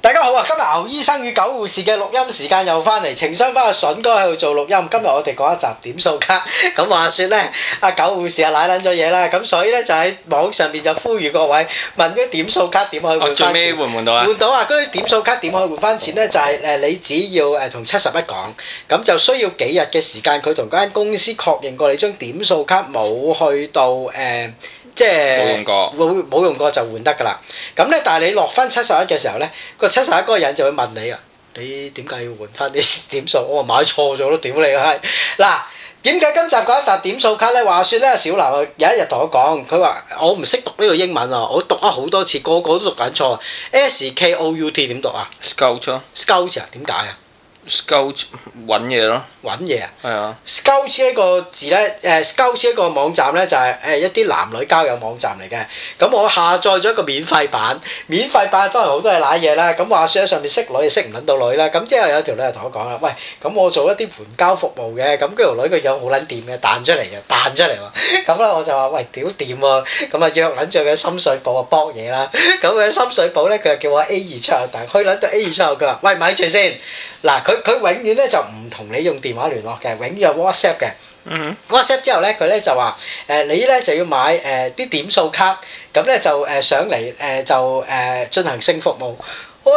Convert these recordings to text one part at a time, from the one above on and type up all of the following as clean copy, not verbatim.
大家好啊！今日牛醫生與狗護士嘅錄音時間又翻嚟，情商翻阿筍哥喺度做錄音。今日我哋講一集點數卡。咁話説咧，阿狗護士啊賴撚咗嘢啦，咁所以咧就喺網上邊就呼籲各位問啲點數卡點可以換翻錢。 最尾換唔換到啊？ 換到啊！嗰啲點數卡點可以換翻錢咧？就係你只要同71講，咁就需要幾日嘅時間，佢同嗰間公司確認過你張點數卡冇去到即係冇用過， 冇用過就換得㗎啦。咁咧，但係你落翻71嘅時候咧，個71嗰個人就會問你啊，你點解要換翻啲點數？我話買錯咗咯，屌你係嗱。點解今集講一沓點數卡咧？話説咧，小劉有一日同我講，佢話我唔識讀呢個英文啊，我讀咗好多次，個個都讀緊錯。SKOUT 點讀啊 ？Scout 啊？點解啊？ Scout 揾嘢咯， 揾嘢啊？ 係啊。 Scout 呢個字咧，Scout 一個網站咧就係一啲男女交友網站嚟嘅。咁我下載咗一個免費版，免費版當然好多係揦嘢啦。咁話説喺上面識女，識唔撚到女啦。咁之後有條女就同我講啦，喂，咁我做一啲援交服務嘅，咁嗰條女個樣好撚掂嘅，彈出嚟喎。咁咧我就話喂，屌掂喎，咁啊約撚住佢喺深水埗啊搏嘢啦。咁佢喺深水埗咧，佢就叫我 A2 出口，但係去撚到 A2 出口，佢話喂，咪住先。嗱，佢永遠咧就唔同你用電話聯絡嘅，永遠有 WhatsApp 嘅。WhatsApp 之後咧，佢咧就話你咧就要買啲點數卡，咁咧就上嚟就進行性服務。我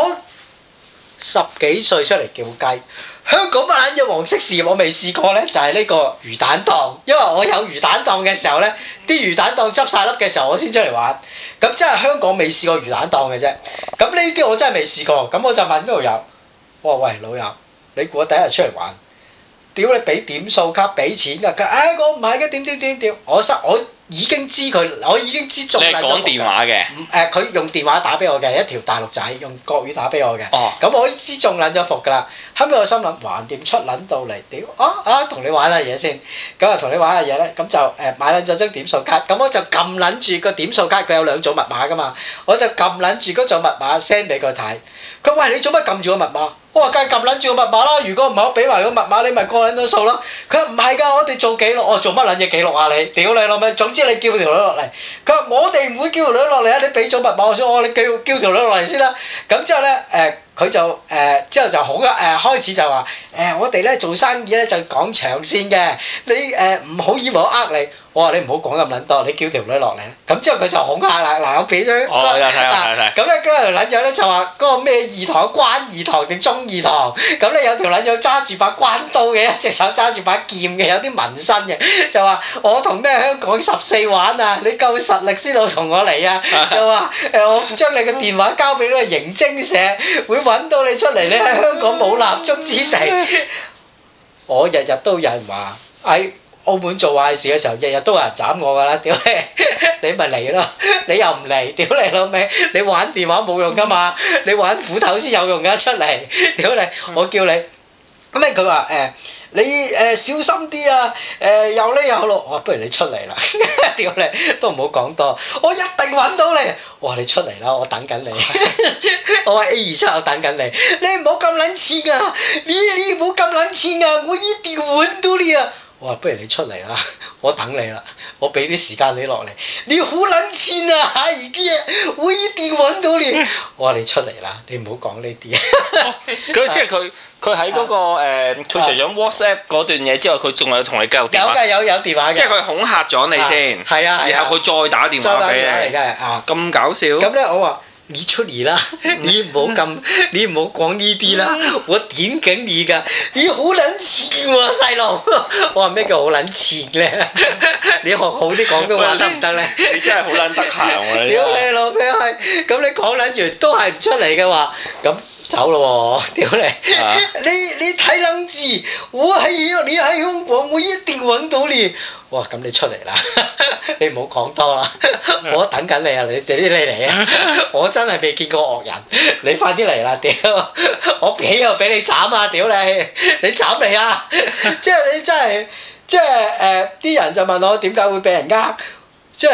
10幾歲出嚟叫雞，香港乜撚嘢黃色事業我未試過咧，就係呢個魚蛋檔，因為我有魚蛋檔嘅時候咧，啲魚蛋檔執晒粒嘅時候，我先出嚟玩。咁真係香港未試過魚蛋檔嘅啫。咁呢啲我真係未試過，咁我就問呢度有。我話喂老友，你估我第一日出嚟玩，屌你俾點數卡俾錢㗎？佢我唔係嘅，點，我已經知佢，我已經知中撚咗。你係講電話嘅？ 佢用電話打俾我嘅，一條大陸仔用國語打俾我嘅。哦。咁我已經知中撚咗伏㗎啦。後尾我心諗，橫掂出撚到嚟，屌同你玩下嘢先。咁啊同你玩下嘢咧，咁就買撚咗張點數卡。咁我就撳撚住個點數卡，佢有2組密碼㗎嘛。我就撳撚住嗰組密碼 send 俾佢睇。佢話：喂，你做乜撳住個密碼？我話：梗係撳撚住個密碼啦！如果唔係我俾埋個密碼，你咪過撚咗數咯。佢話：唔係㗎，我哋做記錄。我做乜撚嘢記錄啊你？屌你老味！總之你叫條女落嚟。佢話：我哋唔會叫條女落嚟啊！你俾咗密碼我先，我話你叫條女落嚟先啦。咁之後咧佢就之後就好開始就話我哋咧做生意咧就講長線嘅，你唔好以為我呃你。我話你唔好講咁撚多，你叫條女落嚟。咁之後佢就恐嚇啦，嗱我俾咗。 我有睇。 咁咧嗰條撚樣咧就話嗰個咩二堂關二堂定中二堂，咁咧有條撚樣揸住把關刀嘅，一隻手揸住把劍嘅，有啲紋身嘅，就話我同咩香港14玩啊，你夠實力先好同我嚟啊，就話我將你嘅電話交俾呢個刑偵社，會揾到你出嚟，你喺香港冇立足之地。我日日都有人話喺澳門做壞事嘅時候，日日都有人斬我㗎啦！屌你咪嚟咯！你又唔嚟，屌你老味！你玩電話冇用㗎嘛，你玩斧頭先有用㗎出嚟！屌你，我叫你咁咧，佢話你小心啲啊！又呢又落，我話不如你出嚟啦！屌你，都唔好講多，我一定揾到你！我話你出嚟啦，我等緊你。我話 A2 出口等緊你，你唔好咁撚黐㗎！你唔好咁撚黐㗎！我一定揾到你啊！我話不如你出嚟啦，我等你啦，我俾啲時間你落嚟。你好撚賤啊！而家我一定揾到你。我話你出嚟啦，你唔好講呢啲。 佢即係佢喺嗰個佢除咗 WhatsApp 嗰段嘢之外，佢仲有同你交電話。 有電話嘅。即係佢恐嚇咗你先。係啊。然後佢再打電話俾你。咁搞笑。咁咧我話。你出嚟啦！你唔好講呢啲啦！我點緊你㗎？你好撚賤喎細路！我話咩叫好撚賤咧？你學好啲廣東話得唔得咧？ 你真係好撚得閒喎！ 屌你老味係！咁你講撚完都係唔出嚟嘅話，咁走咯喎！屌你！你睇撚字，你喺香港，我一定揾到你。哇！咁你出嚟啦！你唔好講多啦，我等緊你啊！你嚟啊！我真係未見過惡人，你快啲嚟啦！屌，我俾又俾你斬啊！屌你斬嚟啊！即係你真係啲人就問我點解會俾人呃？即係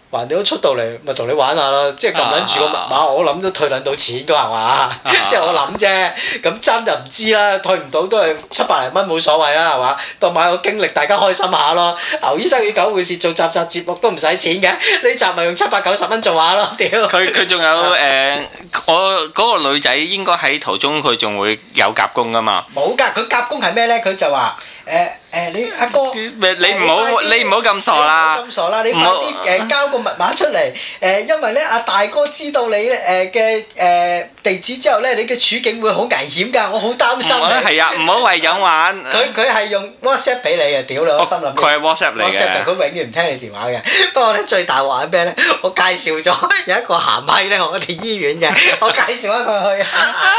橫掂都出到嚟，咪同你玩下咯，即係撳撚住個密碼，我諗都退撚到錢㗎係嘛？即係我諗啫，咁真就唔知啦，退唔到都係700零蚊冇所謂啦係嘛？當買個經歷，大家開心下咯。牛醫生與狗護士做集節目都唔使錢嘅，呢集咪用790蚊做下咯，屌！ 佢仲有我嗰個女仔應該喺途中佢仲會有夾工㗎嘛？ 冇㗎，佢夾工係咩咧？佢就話你阿哥， 你唔好咁傻啦！ 咁傻啦！你快啲交個密碼出嚟因為咧阿大哥知道你嘅地址之後咧，你嘅處境會好危險㗎，我好擔心。 係啊，唔好為咗玩。 佢係用 WhatsApp 俾你嘅，屌你！我心諗佢係 WhatsApp 嚟嘅。 佢永遠唔聽你電話嘅。不過咧最大鑊係咩咧？我介紹咗有一個鹹閪咧，我哋醫院嘅，我介紹咗佢去。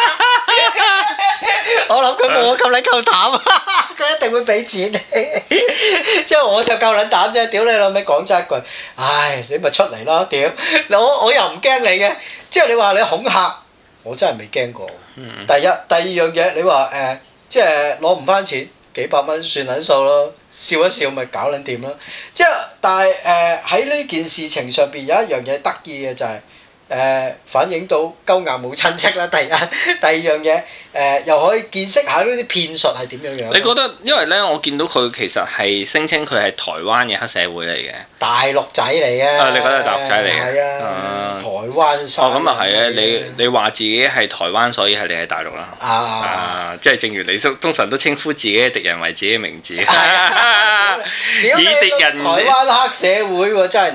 我諗佢冇我咁撚夠膽，佢一定會俾錢。之後我就夠撚膽啫，屌你老味講真一句，唉你咪出嚟咯，屌！我又唔驚你嘅。之後你話你恐嚇，我真係未驚過。第二樣嘢你話即係攞唔翻錢，幾百蚊算撚數咯，笑一笑咪搞撚掂咯。即係但係喺呢件事情上邊有一樣嘢得意嘅就係。反映到鳩硬冇親戚啦，第二樣嘢又可以見識下呢啲騙術係點樣樣。 你覺得因為咧，我見到佢其實係聲稱佢係台灣嘅黑社會嚟嘅， 大陸仔嚟嘅。 你覺得係大陸仔嚟嘅？ 係啊，台灣生。 咁啊係啊！你話自己係台灣，所以係你係大陸啦。即係正如你通常都稱呼自己嘅敵人為自己嘅名字。以敵人。 台灣黑社會喎，真係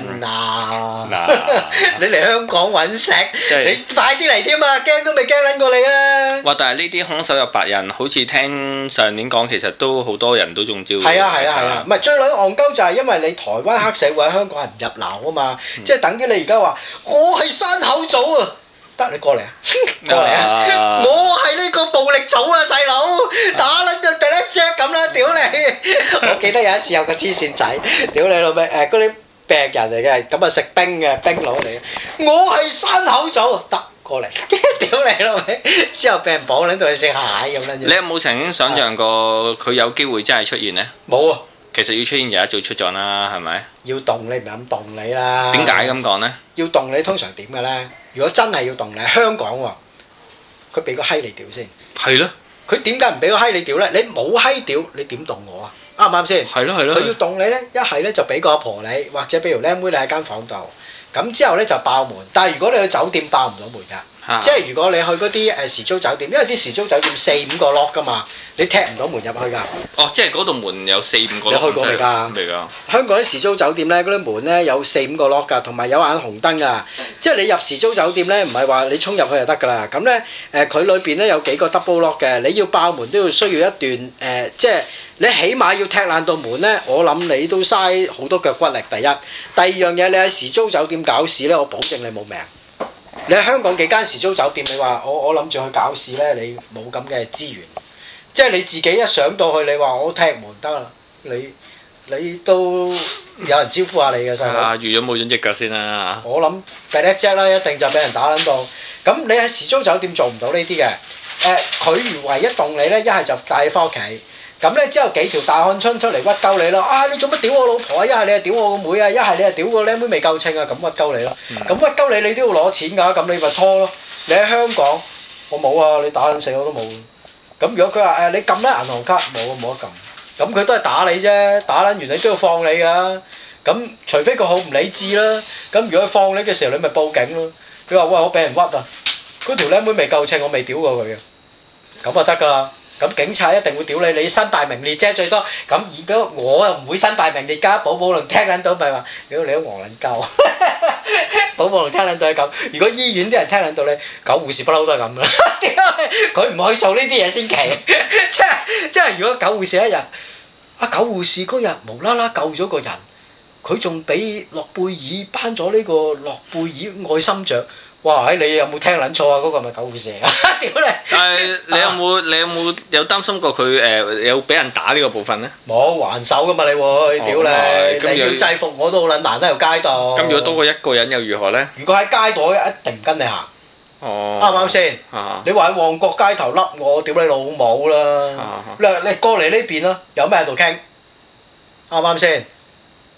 你嚟香港揾食，你快啲嚟添啊！驚都未驚撚過你啊！ 哇！但係呢啲空手入白人，好似聽上年講，其實都好多人都中招。 係啊，唔係最撚戇鳩就係因為你台灣黑社會喺香港係唔入流啊嘛，即係等於你而家話我係山口組啊，得你過嚟啊，過嚟啊！我係呢個暴力組啊，細佬打撚到第一隻咁啦，屌你！我記得有一次有個黐線仔，屌你老味嗰啲。病人嚟嘅，咁啊食冰嘅冰佬嚟嘅。我係山口組，得過嚟，屌你老味！之後俾人綁喺度去食蟹咁樣。 你有冇曾經想像過佢有機會真係出現呢？ 冇啊！ 其實要出現就一早出咗啦，係咪？ 要動你唔係咁動你啦。 點解咁講呢？ 要動你通常點嘅咧？如果真係要動你，香港喎，佢俾個閪你屌先。 係咯。 佢點解唔俾個閪你屌咧？你冇閪屌，你點動我啊？啱唔啱先？ 係咯。 佢要動你咧，一係咧就俾個阿婆你，或者俾條僆妹你喺間房度。咁之後咧就爆門。但係如果你去酒店爆唔到門㗎，即係如果你去嗰啲時租酒店，因為啲時租酒店4-5個 lock 㗎嘛，你踢唔到門入去㗎。 哦，即係嗰度門有4-5個 lock。 你去過未㗎？ 未㗎。 香港啲時租酒店咧，嗰啲門咧有4-5個 lock 㗎，同埋有眼紅燈㗎。即係你入時租酒店咧，唔係話你衝入去就得㗎啦。咁咧佢裏邊咧有幾個 double lock 嘅，你要爆門都要需要一段即係。你起碼要踢爛道門咧，我諗你都嘥好多腳骨力。第一，第二樣嘢，你喺時租酒店搞事咧，我保證你冇命。你喺香港幾間時租酒店，你話我諗住去搞事咧，你冇咁嘅資源。即係你自己一上到去，你話我踢門得啦，你都有人招呼下你嘅細佬。 預咗冇咗隻腳先啦。 我諗第一隻啦，一定就俾人打撚到。咁你喺時租酒店做唔到呢啲嘅。佢唯一動你咧，一係就帶你翻屋企。咁咧之後幾條大漢春出嚟屈鳩你咯，你做乜屌我老婆啊？一係你係屌我個妹啊，一係你係屌個僆妹未夠稱啊，咁屈鳩你咯。咁屈鳩你都要攞錢㗎，咁你咪拖咯。你喺香港，我冇啊，你打撚死我都冇。咁如果佢話你撳咧銀行卡，冇得撳。咁佢都係打你啫，打撚完你都要放你㗎。咁除非佢好唔理智啦。咁如果佢放你嘅時候，你咪報警咯。你話喂我俾人屈啊，嗰條僆妹未夠稱，我未屌過佢嘅，咁就得㗎啦。咁警察一定會屌你，你身敗名裂啫最多。咁如果我又唔會身敗名裂㗎，寶寶龍聽撚到咪話，屌你都黃撚鳩。寶寶龍聽撚到係咁，如果醫院啲人聽撚到你，狗護士不嬲都係咁啦。點解佢唔去做呢啲嘢先奇？即係如果狗護士一日，狗護士嗰日無啦啦救咗個人，佢仲俾諾貝爾頒咗呢個諾貝爾愛心獎。哇！你有冇聽撚錯啊？嗰個係咪狗護士啊？屌你！ 但係你有冇擔心過佢有俾人打呢個部分咧？ 冇還手噶嘛你會，屌你！你要制服我都好撚難喺條街度。 咁如果多過一個人又如何咧？ 如果喺街度一定唔跟你行。 哦。 啱唔啱先？你話喺旺角街頭笠我，屌你老母啦！你過嚟呢邊啦，有咩喺度傾？啱唔啱先？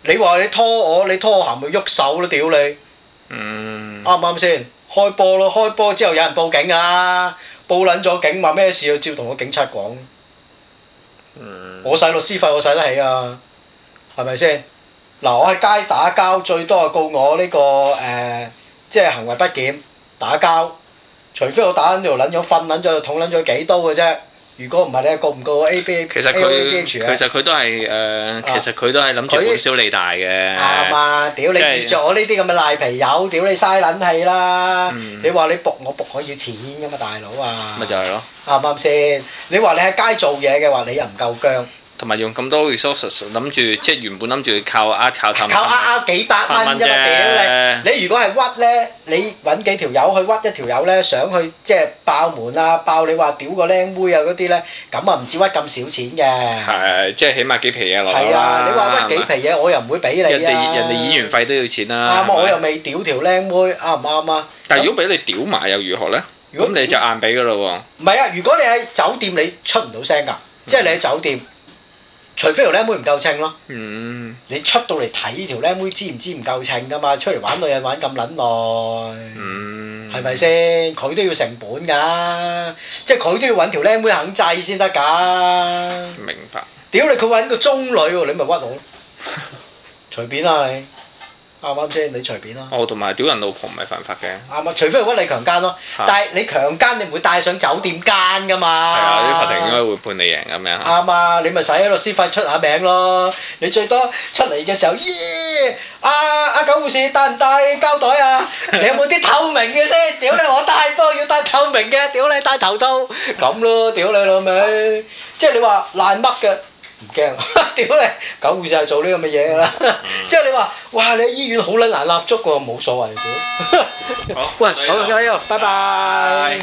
你話你拖我行咪喐手咯，屌你！啱唔啱先？開波咯，開波之後有人報警㗎啦，報撚咗警話咩事要照同個警察講。我使律師費我使得起啊，係咪先？嗱，我喺街打交最多係告我呢個即係行為不檢打交，除非我打撚條撚咗瞓撚咗捅撚咗幾刀嘅啫。如果唔係你告唔告 A.B.？ 其實佢都係其實佢都係諗住本小利大嘅。 啱啊！屌你遇著我呢啲咁嘅賴皮友，屌你嘥撚氣啦！你話你僕我要錢㗎嘛，大佬啊！ 咪就係咯。 啱唔啱先？你話你喺街做嘢嘅話，你又唔夠薑。 同埋用咁多 resources 諗住，即係原本諗住靠貪幾百蚊啫嘛，屌你！你如果係屈咧，你揾幾條友去屈一條友咧，想去即係爆門啊，爆你話屌個靚妹啊嗰啲咧，咁啊唔止屈咁少錢嘅。係， 即係起碼幾皮嘢落啦。 係啊，你話屈幾皮嘢，我又唔會俾你啊。人哋演員費都要錢啦。 啱，我又未屌條靚妹，啱唔啱啊？ 但係如果俾你屌埋又如何咧？咁你就硬俾㗎咯喎。 唔係啊，如果你喺酒店你出唔到聲㗎，即係你喺酒店。除非條靚妹唔夠稱咯，你出到嚟睇條靚妹知唔知唔夠稱㗎嘛？出嚟玩女人玩咁撚耐，係咪先？佢都要成本㗎，即係佢都要揾條靚妹肯制先得㗎。 明白。 屌你，佢揾個中女喎，你咪屈我咯，隨便啦你。啱唔啱先？你隨便咯。 同埋屌人老婆唔係犯法嘅。 啱啊，除非係屈你強姦咯。但係你強姦你唔會帶上酒店奸㗎嘛。係啊，啲法庭應該會判你贏咁樣。 啱啊，你咪使律師費出下名咯。你最多出嚟嘅時候，耶！阿狗護士帶唔帶膠袋啊？你有冇啲透明嘅先？屌你，我帶不過要帶透明嘅。屌你，戴頭套咁咯。屌你老味，即係你話爛乜嘅。唔驚，屌你！狗護士係做呢咁嘅嘢㗎啦。之後你話，哇！你喺醫院好撚難立足喎，冇所謂屌。 好， 喂，好，加油，拜拜。